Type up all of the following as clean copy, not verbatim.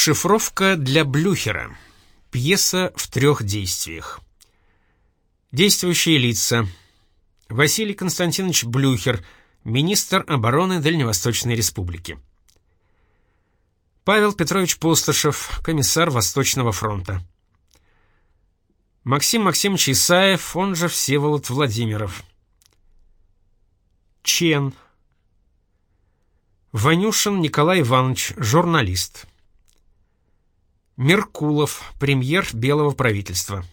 Шифровка для Блюхера. Пьеса в 3 действиях. Действующие лица. Василий Константинович Блюхер, министр обороны Дальневосточной Республики. Павел Петрович Пустошев, комиссар Восточного фронта. Максим Максимович Исаев, он же Всеволод Владимиров. Чен. Ванюшин Николай Иванович, журналист. Меркулов, премьер Белого правительства.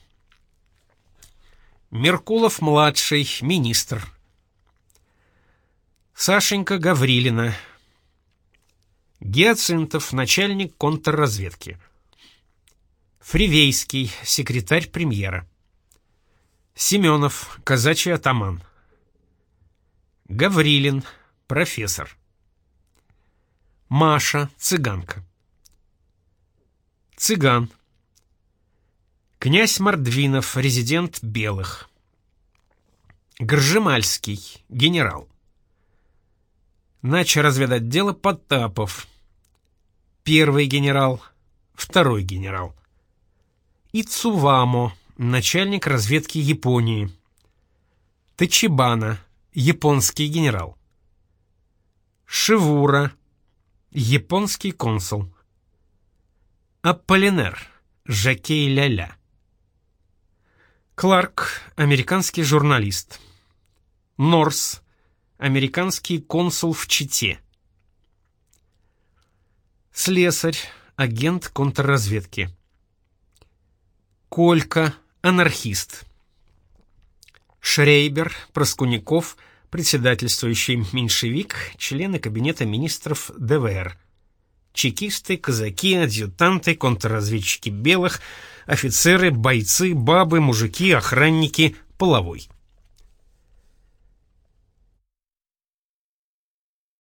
Меркулов-младший, министр. Сашенька Гаврилина. Гиацинтов, начальник контрразведки. Фривейский, секретарь премьера. Семенов, казачий атаман. Гаврилин, профессор. Маша, цыганка. Цыган. Князь Мордвинов, резидент Белых. Гржемальский, генерал. Начразведотдела Потапов. Первый генерал, второй генерал. Ицувамо, начальник разведки Японии. Тачибана, японский генерал. Шивура, японский консул. Аполлинер, жокей ля-ля. Кларк, американский журналист. Норс, американский консул в Чите. Слесарь, агент контрразведки. Колька, анархист. Шрейбер, Проскуников, председательствующий меньшевик, члены кабинета министров ДВР. Чекисты, казаки, адъютанты, контрразведчики белых, офицеры, бойцы, бабы, мужики, охранники, половой.